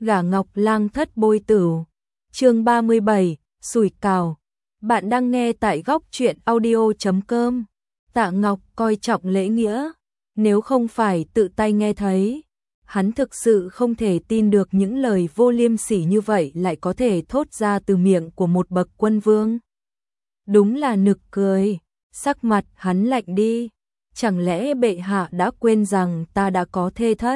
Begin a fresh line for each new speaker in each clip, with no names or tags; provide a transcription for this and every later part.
Gả Ngọc Lang thất bôi tửu. Chương 37, sủi cảo. Bạn đang nghe tại góc truyện audio.com. Tạ Ngọc coi trọng lễ nghĩa, nếu không phải tự tay nghe thấy, hắn thực sự không thể tin được những lời vô liêm sỉ như vậy lại có thể thốt ra từ miệng của một bậc quân vương. Đúng là nực cười, sắc mặt hắn lạnh đi, chẳng lẽ bệ hạ đã quên rằng ta đã có thê thất?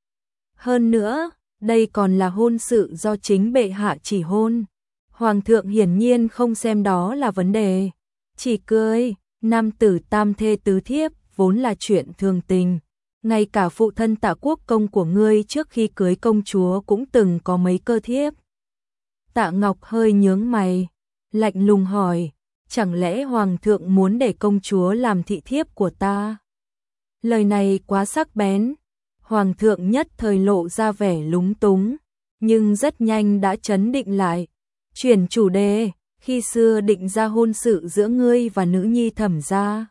Hơn nữa, đây còn là hôn sự do chính bệ hạ chỉ hôn. Hoàng thượng hiển nhiên không xem đó là vấn đề, chỉ cười, nam tử tam thê tứ thiếp vốn là chuyện thường tình. Ngay cả phụ thân Tạ Quốc công của ngươi trước khi cưới công chúa cũng từng có mấy cơ thiếp. Tạ Ngọc hơi nhướng mày, lạnh lùng hỏi, chẳng lẽ hoàng thượng muốn để công chúa làm thị thiếp của ta? Lời này quá sắc bén, hoàng thượng nhất thời lộ ra vẻ lúng túng, nhưng rất nhanh đã trấn định lại, chuyển chủ đề, khi xưa định ra hôn sự giữa ngươi và nữ nhi Thẩm gia.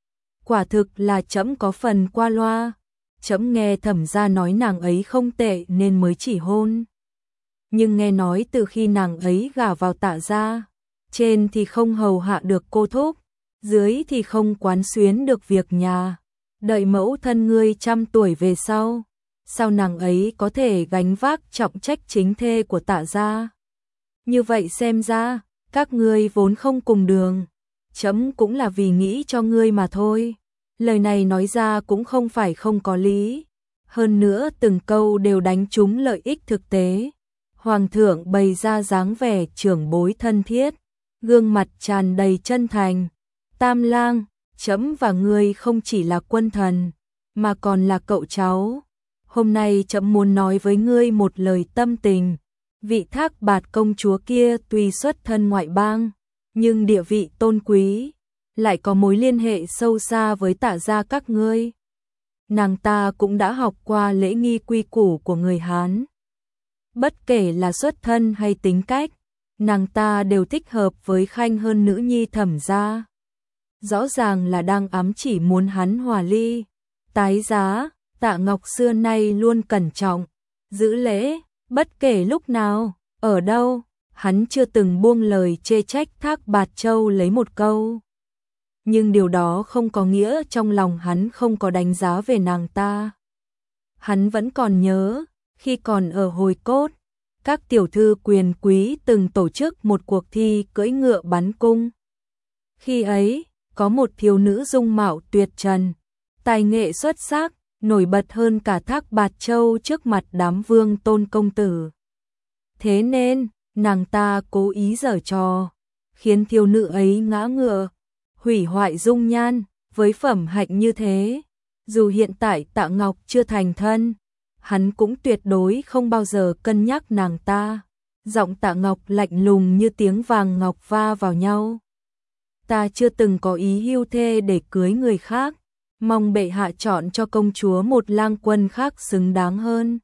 Quả thực là trẫm có phần qua loa, trẫm nghe Thẩm gia nói nàng ấy không tệ nên mới chỉ hôn. Nhưng nghe nói từ khi nàng ấy gả vào Tạ gia, trên thì không hầu hạ được cô thúc, dưới thì không quán xuyến được việc nhà. Đợi mẫu thân ngươi trăm tuổi về sau, sao nàng ấy có thể gánh vác trọng trách chính thê của Tạ gia? Như vậy xem ra, các ngươi vốn không cùng đường, trẫm cũng là vì nghĩ cho ngươi mà thôi. Lời này nói ra cũng không phải không có lý, hơn nữa từng câu đều đánh trúng lợi ích thực tế. Hoàng thượng bày ra dáng vẻ trưởng bối thân thiết, gương mặt tràn đầy chân thành. Tam lang, trẫm và ngươi không chỉ là quân thần, mà còn là cậu cháu. Hôm nay trẫm muốn nói với ngươi một lời tâm tình. Vị Thác Bạt công chúa kia tuy xuất thân ngoại bang, nhưng địa vị tôn quý, lại có mối liên hệ sâu xa với Tạ gia các ngươi. Nàng ta cũng đã học qua lễ nghi quy củ của người Hán. Bất kể là xuất thân hay tính cách, nàng ta đều thích hợp với Khanh hơn nữ nhi Thẩm gia. Rõ ràng là đang ám chỉ muốn hắn hòa ly, tái giá. Tạ Ngọc xưa nay luôn cẩn trọng, giữ lễ, bất kể lúc nào, ở đâu, hắn chưa từng buông lời chê trách Thác Bạt Châu lấy một câu. Nhưng điều đó không có nghĩa trong lòng hắn không có đánh giá về nàng ta. Hắn vẫn còn nhớ, khi còn ở Hồi Cốt, các tiểu thư quyền quý từng tổ chức một cuộc thi cưỡi ngựa bắn cung. Khi ấy, có một thiếu nữ dung mạo tuyệt trần, tài nghệ xuất sắc, nổi bật hơn cả Thác Bạt Châu trước mặt đám vương tôn công tử. Thế nên, nàng ta cố ý giở trò, khiến thiếu nữ ấy ngã ngựa, hủy hoại dung nhan. Với phẩm hạnh như thế, dù hiện tại Tạ Ngọc chưa thành thân, hắn cũng tuyệt đối không bao giờ cân nhắc nàng ta. Giọng Tạ Ngọc lạnh lùng như tiếng vàng ngọc va vào nhau. Ta chưa từng có ý hưu thê để cưới người khác, mong bệ hạ chọn cho công chúa một lang quân khác xứng đáng hơn.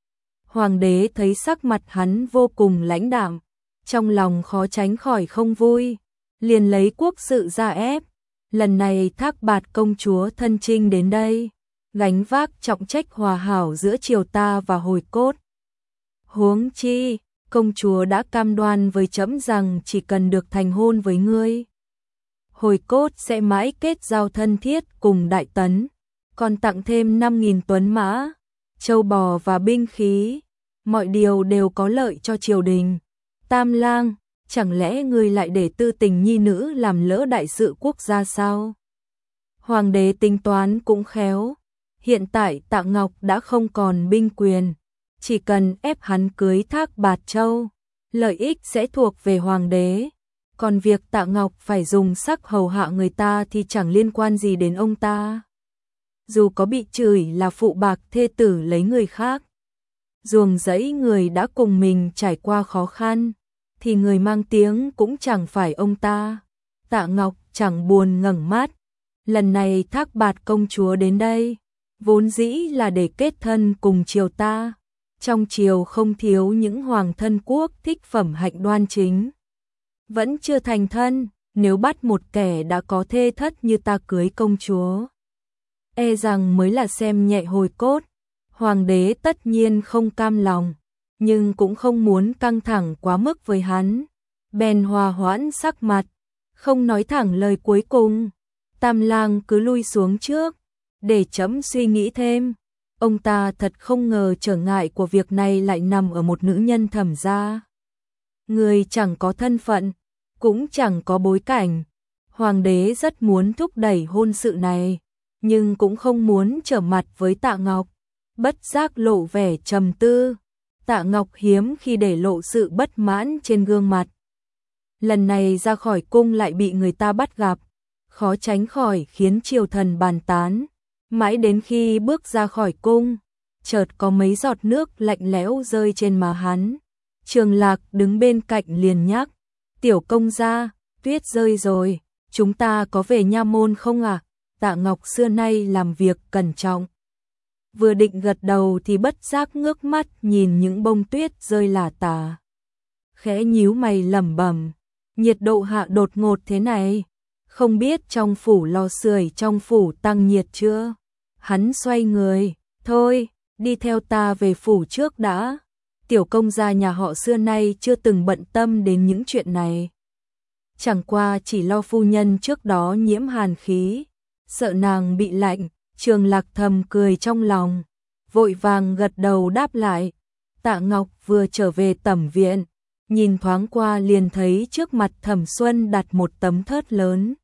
Hoàng đế thấy sắc mặt hắn vô cùng lãnh đạm, trong lòng khó tránh khỏi không vui, liền lấy quốc sự ra ép. Lần này Thác Bạt công chúa thân chinh đến đây, gánh vác trọng trách hòa hảo giữa triều ta và Hồi Cốt. Huống chi, công chúa đã cam đoan với trẫm rằng chỉ cần được thành hôn với ngươi, Hồi Cốt sẽ mãi kết giao thân thiết cùng Đại Tấn, còn tặng thêm 5.000 tuấn mã, châu bò và binh khí, mọi điều đều có lợi cho triều đình. Tam lang, chẳng lẽ ngươi lại để tư tình nhi nữ làm lỡ đại sự quốc gia sao? Hoàng đế tính toán cũng khéo, hiện tại Tạ Ngọc đã không còn binh quyền, chỉ cần ép hắn cưới Thác Bạt Châu, lợi ích sẽ thuộc về hoàng đế. Còn việc Tạ Ngọc phải dùng sắc hầu hạ người ta thì chẳng liên quan gì đến ông ta. Dù có bị chửi là phụ bạc thê tử lấy người khác, ruồng rẫy người đã cùng mình trải qua khó khăn, thì người mang tiếng cũng chẳng phải ông ta. Tạ Ngọc chẳng buồn ngẩng mắt. Lần này Thác Bạt công chúa đến đây, vốn dĩ là để kết thân cùng triều ta. Trong triều không thiếu những hoàng thân quốc thích phẩm hạnh đoan chính. Vẫn chưa thành thân, nếu bắt một kẻ đã có thê thất như ta cưới công chúa, e rằng mới là xem nhẹ Hồi Cốt. Hoàng đế tất nhiên không cam lòng, nhưng cũng không muốn căng thẳng quá mức với hắn. Bèn hòa hoãn sắc mặt, không nói thẳng lời cuối cùng. Tam lang cứ lui xuống trước, để trẫm suy nghĩ thêm. Ông ta thật không ngờ trở ngại của việc này lại nằm ở một nữ nhân Thẩm gia. Người chẳng có thân phận, cũng chẳng có bối cảnh. Hoàng đế rất muốn thúc đẩy hôn sự này, nhưng cũng không muốn trở mặt với Tạ Ngọc. Bất giác lộ vẻ trầm tư. Tạ Ngọc hiếm khi để lộ sự bất mãn trên gương mặt. Lần này ra khỏi cung lại bị người ta bắt gặp, khó tránh khỏi khiến triều thần bàn tán. Mãi đến khi bước ra khỏi cung, chợt có mấy giọt nước lạnh lẽo rơi trên má hắn. Trường Lạc đứng bên cạnh liền nhắc, tiểu công gia, tuyết rơi rồi, chúng ta có về nha môn không ạ? Tạ Ngọc xưa nay làm việc cẩn trọng. Vừa định gật đầu thì bất giác ngước mắt nhìn những bông tuyết rơi lả tả. Khẽ nhíu mày lẩm bẩm, nhiệt độ hạ đột ngột thế này, không biết trong phủ lò sưởi trong phủ tăng nhiệt chưa? Hắn xoay người, thôi, đi theo ta về phủ trước đã. Tiểu công gia nhà họ xưa nay chưa từng bận tâm đến những chuyện này. Chẳng qua chỉ lo phu nhân trước đó nhiễm hàn khí, sợ nàng bị lạnh. Trường Lạc thầm cười trong lòng, vội vàng gật đầu đáp lại. Tạ Ngọc vừa trở về tẩm viện, nhìn thoáng qua liền thấy trước mặt Thẩm Xuân đặt một tấm thớt lớn.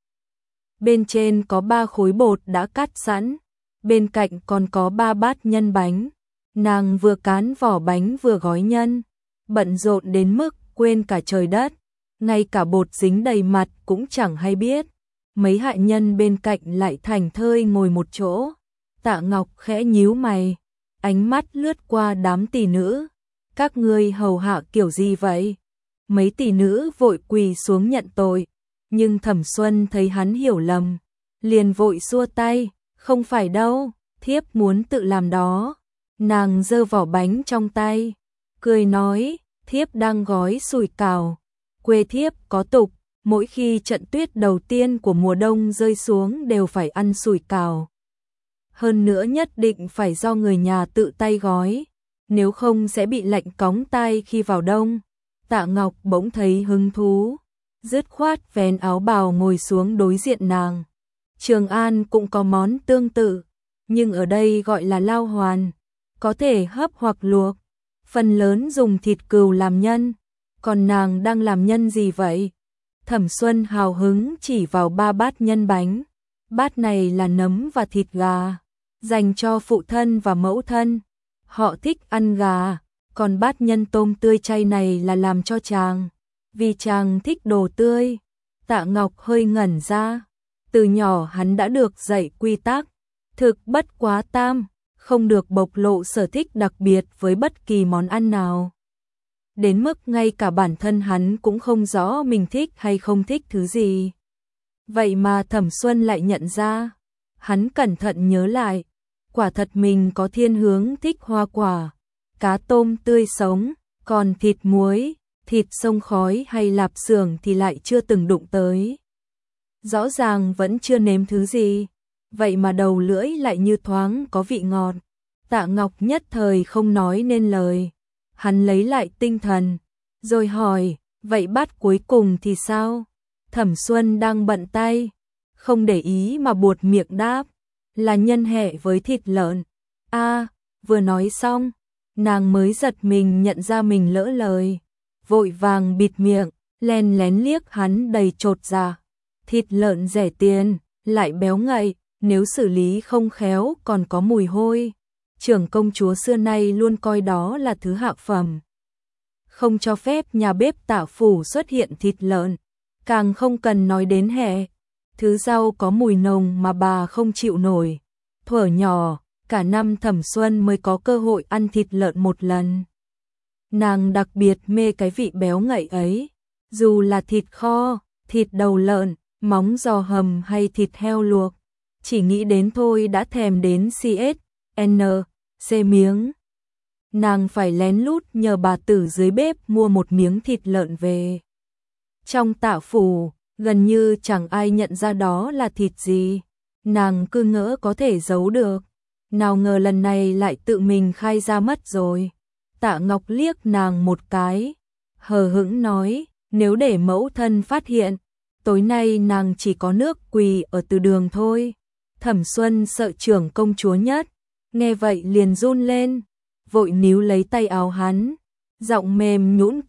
Bên trên có 3 khối bột đã cắt sẵn, bên cạnh còn có 3 bát nhân bánh. Nàng vừa cán vỏ bánh vừa gói nhân, bận rộn đến mức quên cả trời đất, ngay cả bột dính đầy mặt cũng chẳng hay biết. Mấy hạ nhân bên cạnh lại thảnh thơi ngồi một chỗ. Tạ Ngọc khẽ nhíu mày, ánh mắt lướt qua đám tỷ nữ. Các ngươi hầu hạ kiểu gì vậy? Mấy tỷ nữ vội quỳ xuống nhận tội, nhưng Thẩm Xuân thấy hắn hiểu lầm, liền vội xua tay, không phải đâu, thiếp muốn tự làm đó. Nàng giơ vỏ bánh trong tay, cười nói, thiếp đang gói sủi cảo. Quê thiếp có tục, mỗi khi trận tuyết đầu tiên của mùa đông rơi xuống đều phải ăn sủi cảo. Hơn nữa nhất định phải do người nhà tự tay gói, nếu không sẽ bị lạnh cóng tai khi vào đông. Tạ Ngọc bỗng thấy hứng thú, dứt khoát vén áo bào ngồi xuống đối diện nàng. Trường An cũng có món tương tự, nhưng ở đây gọi là lao hoàn, có thể hấp hoặc luộc, phần lớn dùng thịt cừu làm nhân. Còn nàng đang làm nhân gì vậy? Thẩm Xuân hào hứng chỉ vào 3 bát nhân bánh. Bát này là nấm và thịt gà, dành cho phụ thân và mẫu thân. Họ thích ăn gà, còn bát nhân tôm tươi chay này là làm cho chàng, vì chàng thích đồ tươi. Tạ Ngọc hơi ngẩn ra, từ nhỏ hắn đã được dạy quy tắc, thực bất quá tam, không được bộc lộ sở thích đặc biệt với bất kỳ món ăn nào. Đến mức ngay cả bản thân hắn cũng không rõ mình thích hay không thích thứ gì. Vậy mà Thẩm Xuân lại nhận ra, hắn cẩn thận nhớ lại, quả thật mình có thiên hướng thích hoa quả, cá tôm tươi sống, còn thịt muối, thịt sông khói hay lạp xưởng thì lại chưa từng đụng tới. Rõ ràng vẫn chưa nếm thứ gì, vậy mà đầu lưỡi lại như thoáng có vị ngọt. Tạ Ngọc nhất thời không nói nên lời. Hắn lấy lại tinh thần, rồi hỏi, vậy bát cuối cùng thì sao? Thẩm Xuân đang bận tay, không để ý mà buột miệng đáp, là nhân hẹ với thịt lợn. Vừa nói xong, nàng mới giật mình nhận ra mình lỡ lời, vội vàng bịt miệng, len lén liếc hắn đầy chột dạ. Thịt lợn rẻ tiền, lại béo ngậy, nếu xử lý không khéo còn có mùi hôi. Trưởng công chúa xưa nay luôn coi đó là thứ hạ phẩm. Không cho phép nhà bếp Tạ phủ xuất hiện thịt lợn, càng không cần nói đến hẹ. Thứ rau có mùi nồng mà bà không chịu nổi. Thuở nhỏ, cả năm Thẩm Xuân mới có cơ hội ăn thịt lợn một lần. Nàng đặc biệt mê cái vị béo ngậy ấy, dù là thịt kho, thịt đầu lợn, móng giò hầm hay thịt heo luộc, chỉ nghĩ đến thôi đã thèm đến C miếng. Nàng phải lén lút nhờ bà tử dưới bếp mua một miếng thịt lợn về. Trong Tạ phủ, gần như chẳng ai nhận ra đó là thịt gì. Nàng cứ ngỡ có thể giấu được. Nào ngờ lần này lại tự mình khai ra mất rồi. Tạ Ngọc liếc nàng một cái, hờ hững nói, nếu để mẫu thân phát hiện, tối nay nàng chỉ có nước quỳ ở từ đường thôi. Thẩm Xuân sợ trưởng công chúa nhất, nghe vậy liền run lên, vội níu lấy tay áo hắn, giọng mềm nhũn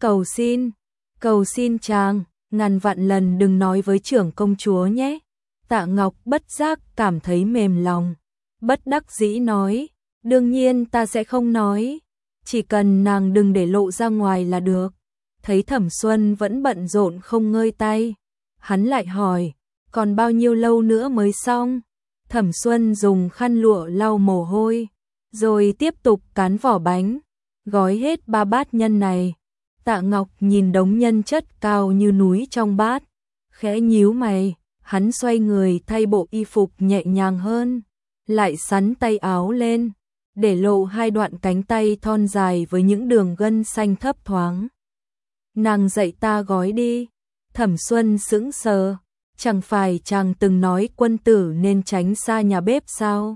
cầu xin chàng, ngàn vạn lần đừng nói với trưởng công chúa nhé. Tạ Ngọc bất giác cảm thấy mềm lòng, bất đắc dĩ nói, đương nhiên ta sẽ không nói, chỉ cần nàng đừng để lộ ra ngoài là được. Thấy Thẩm Xuân vẫn bận rộn không ngơi tay, hắn lại hỏi, còn bao nhiêu lâu nữa mới xong? Thẩm Xuân dùng khăn lụa lau mồ hôi, rồi tiếp tục cán vỏ bánh, gói hết 3 bát nhân này. Tạ Ngọc nhìn đống nhân chất cao như núi trong bát, khẽ nhíu mày, hắn xoay người thay bộ y phục nhẹ nhàng hơn, lại xắn tay áo lên, để lộ 2 đoạn cánh tay thon dài với những đường gân xanh thấp thoáng. Nàng dạy ta gói đi. Thẩm Xuân sững sờ, chẳng phải chàng từng nói quân tử nên tránh xa nhà bếp sao?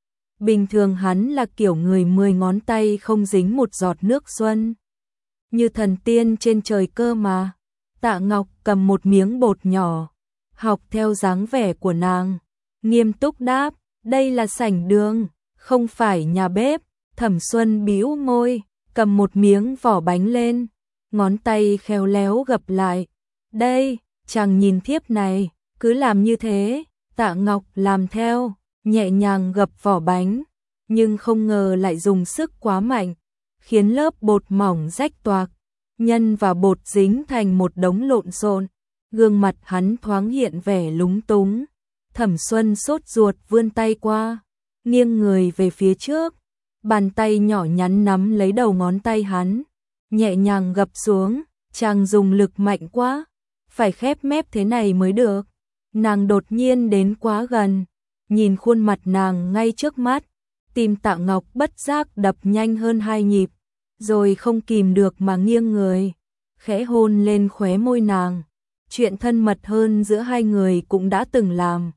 Bình thường hắn là kiểu người 10 ngón tay không dính một giọt nước xuân, như thần tiên trên trời cơ mà. Tạ Ngọc cầm một miếng bột nhỏ, học theo dáng vẻ của nàng, nghiêm túc đáp, đây là sảnh đường, không phải nhà bếp. Thẩm Xuân bĩu môi, cầm một miếng vỏ bánh lên, ngón tay khéo léo gập lại. Đây, chàng nhìn thiếp này, cứ làm như thế. Tạ Ngọc làm theo, nhẹ nhàng gập vỏ bánh, nhưng không ngờ lại dùng sức quá mạnh, khiến lớp bột mỏng rách toạc, nhân và bột dính thành một đống lộn xộn. Gương mặt hắn thoáng hiện vẻ lúng túng. Thẩm Xuân sốt ruột vươn tay qua, nghiêng người về phía trước, bàn tay nhỏ nhắn nắm lấy đầu ngón tay hắn, nhẹ nhàng gập xuống. Chàng dùng lực mạnh quá, phải khép mép thế này mới được. Nàng đột nhiên đến quá gần, nhìn khuôn mặt nàng ngay trước mắt, tim Tạ Ngọc bất giác đập nhanh hơn 2 nhịp, rồi không kìm được mà nghiêng người, khẽ hôn lên khóe môi nàng. Chuyện thân mật hơn giữa hai người cũng đã từng làm,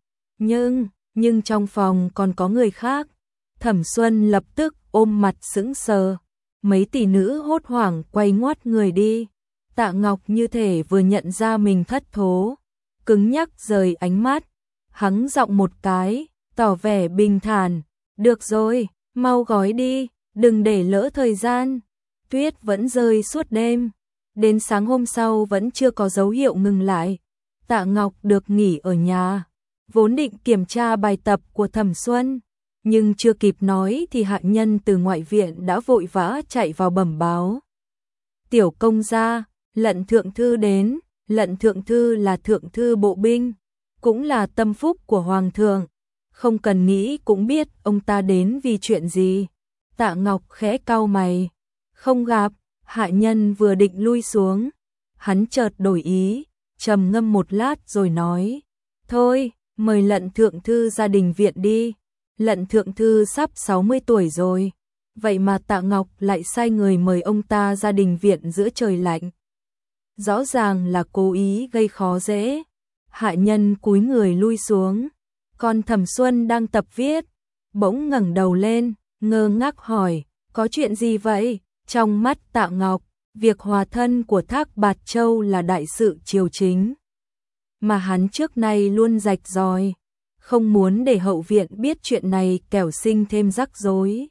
nhưng trong phòng còn có người khác. Thẩm Xuân lập tức ôm mặt sững sờ, mấy tỷ nữ hốt hoảng quay ngoắt người đi. Tạ Ngọc như thể vừa nhận ra mình thất thố, cứng nhắc rời ánh mắt, hắng giọng một cái, tỏ vẻ bình thản, được rồi, mau gói đi, đừng để lỡ thời gian. Tuyết vẫn rơi suốt đêm, đến sáng hôm sau vẫn chưa có dấu hiệu ngừng lại. Tạ Ngọc được nghỉ ở nhà, vốn định kiểm tra bài tập của Thẩm Xuân, nhưng chưa kịp nói thì hạ nhân từ ngoại viện đã vội vã chạy vào bẩm báo. Tiểu công gia, Lận thượng thư đến. Lận thượng thư là thượng thư bộ binh, cũng là tâm phúc của hoàng thượng, không cần nghĩ cũng biết ông ta đến vì chuyện gì. Tạ Ngọc khẽ cau mày, không gặp. Hạ nhân vừa định lui xuống, hắn chợt đổi ý, trầm ngâm một lát rồi nói, thôi, mời Lận thượng thư ra đình viện đi. Lận thượng thư sắp 60 tuổi rồi, vậy mà Tạ Ngọc lại sai người mời ông ta ra đình viện giữa trời lạnh. Rõ ràng là cố ý gây khó dễ. Hạ nhân cúi người lui xuống, còn Thẩm Xuân đang tập viết, bỗng ngẩng đầu lên, ngơ ngác hỏi, có chuyện gì vậy? Trong mắt Tạ Ngọc, việc hòa thân của Thác Bạt Châu là đại sự triều chính, mà hắn trước nay luôn rạch ròi, không muốn để hậu viện biết chuyện này kẻo sinh thêm rắc rối,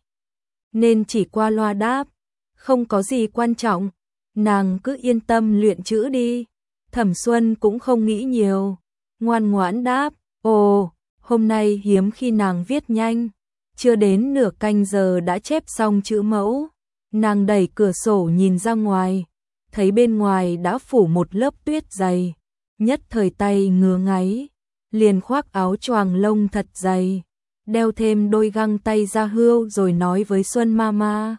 nên chỉ qua loa đáp, không có gì quan trọng, nàng cứ yên tâm luyện chữ đi. Thẩm Xuân cũng không nghĩ nhiều, ngoan ngoãn đáp, ồ, hôm nay hiếm khi nàng viết nhanh, chưa đến nửa canh giờ đã chép xong chữ mẫu. Nàng đẩy cửa sổ nhìn ra ngoài, thấy bên ngoài đã phủ một lớp tuyết dày, nhất thời tay ngứa ngáy, liền khoác áo choàng lông thật dày, đeo thêm đôi găng tay da hươu rồi nói với Xuân Mama,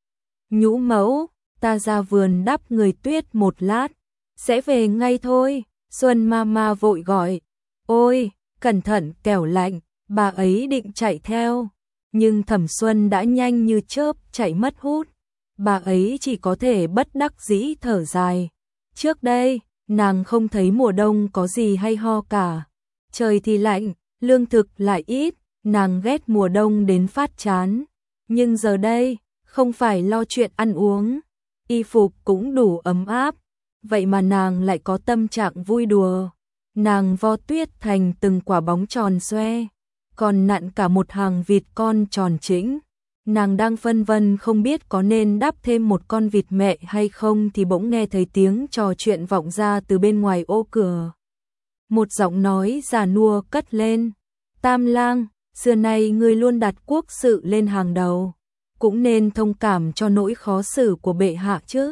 nhũ mẫu, ta ra vườn đắp người tuyết một lát, sẽ về ngay thôi. Xuân Mama vội gọi, ôi, cẩn thận kẻo lạnh. Bà ấy định chạy theo, nhưng Thẩm Xuân đã nhanh như chớp chạy mất hút. Bà ấy chỉ có thể bất đắc dĩ thở dài. Trước đây, nàng không thấy mùa đông có gì hay ho cả. Trời thì lạnh, lương thực lại ít, nàng ghét mùa đông đến phát chán. Nhưng giờ đây, không phải lo chuyện ăn uống, y phục cũng đủ ấm áp, vậy mà nàng lại có tâm trạng vui đùa. Nàng vo tuyết thành từng quả bóng tròn xoe, còn nặn cả một hàng vịt con tròn chỉnh. Nàng đang phân vân không biết có nên đắp thêm một con vịt mẹ hay không thì bỗng nghe thấy tiếng trò chuyện vọng ra từ bên ngoài ô cửa. Một giọng nói già nua cất lên, Tam lang, xưa nay ngươi luôn đặt quốc sự lên hàng đầu, cũng nên thông cảm cho nỗi khó xử của bệ hạ chứ.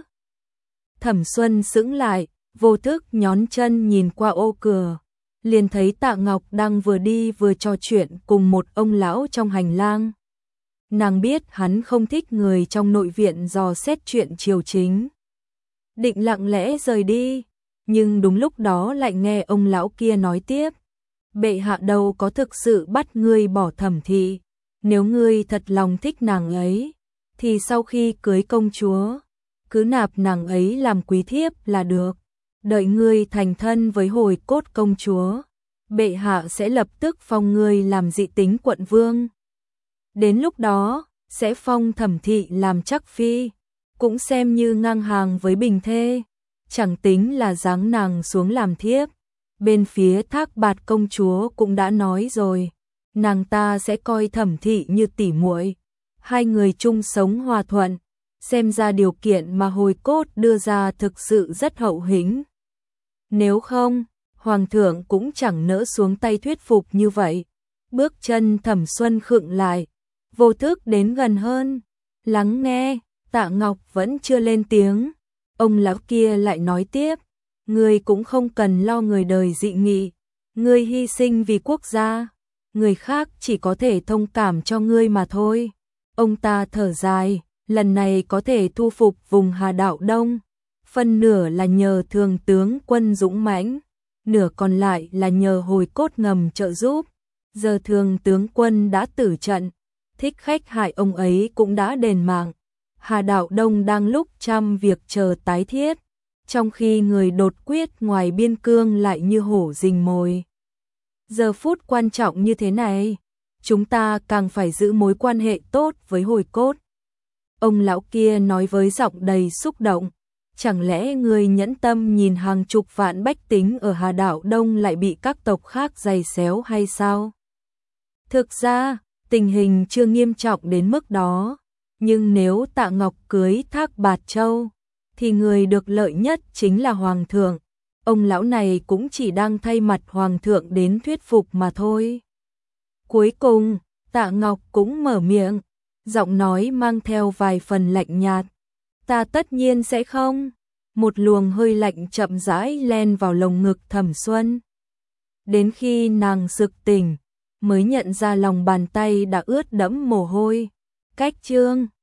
Thẩm Xuân sững lại, vô thức nhón chân nhìn qua ô cửa, liền thấy Tạ Ngọc đang vừa đi vừa trò chuyện cùng một ông lão trong hành lang. Nàng biết hắn không thích người trong nội viện dò xét chuyện triều chính. Định lặng lẽ rời đi, nhưng đúng lúc đó lại nghe ông lão kia nói tiếp. Bệ hạ đâu có thực sự bắt ngươi bỏ Thẩm thị. Nếu ngươi thật lòng thích nàng ấy, thì sau khi cưới công chúa, cứ nạp nàng ấy làm quý thiếp là được. Đợi ngươi thành thân với Hồi Cốt công chúa, bệ hạ sẽ lập tức phong ngươi làm dị tính quận vương. Đến lúc đó, sẽ phong Thẩm thị làm chắc phi, cũng xem như ngang hàng với Bình thê, chẳng tính là giáng nàng xuống làm thiếp. Bên phía Thác Bạt công chúa cũng đã nói rồi, nàng ta sẽ coi Thẩm thị như tỷ muội, hai người chung sống hòa thuận, xem ra điều kiện mà Hồi Cốt đưa ra thực sự rất hậu hĩnh. Nếu không, hoàng thượng cũng chẳng nỡ xuống tay thuyết phục như vậy. Bước chân Thẩm Xuân khựng lại, vô thức đến gần hơn, lắng nghe. Tạ Ngọc vẫn chưa lên tiếng, ông lão kia lại nói tiếp, ngươi cũng không cần lo người đời dị nghị, ngươi hy sinh vì quốc gia, người khác chỉ có thể thông cảm cho ngươi mà thôi. Ông ta thở dài, lần này có thể thu phục vùng Hà Đạo Đông, phân nửa là nhờ Thường tướng quân dũng mãnh, nửa còn lại là nhờ Hồi Cốt ngầm trợ giúp. Giờ Thường tướng quân đã tử trận, thích khách hại ông ấy cũng đã đền mạng. Hà Đạo Đông đang lúc trăm việc chờ tái thiết, trong khi người đột quyết ngoài biên cương lại như hổ rình mồi. Giờ phút quan trọng như thế này, chúng ta càng phải giữ mối quan hệ tốt với Hồi Cốt. Ông lão kia nói với giọng đầy xúc động, chẳng lẽ người nhẫn tâm nhìn hàng chục vạn bách tính ở Hà Đạo Đông lại bị các tộc khác giày xéo hay sao? Thực ra, tình hình chưa nghiêm trọng đến mức đó, nhưng nếu Tạ Ngọc cưới Thác Bạt Châu, thì người được lợi nhất chính là Hoàng thượng. Ông lão này cũng chỉ đang thay mặt Hoàng thượng đến thuyết phục mà thôi. Cuối cùng, Tạ Ngọc cũng mở miệng, giọng nói mang theo vài phần lạnh nhạt. Ta tất nhiên sẽ không. Một luồng hơi lạnh chậm rãi len vào lồng ngực Thẩm Xuân. Đến khi nàng sực tỉnh, mới nhận ra lòng bàn tay đã ướt đẫm mồ hôi. Cách chương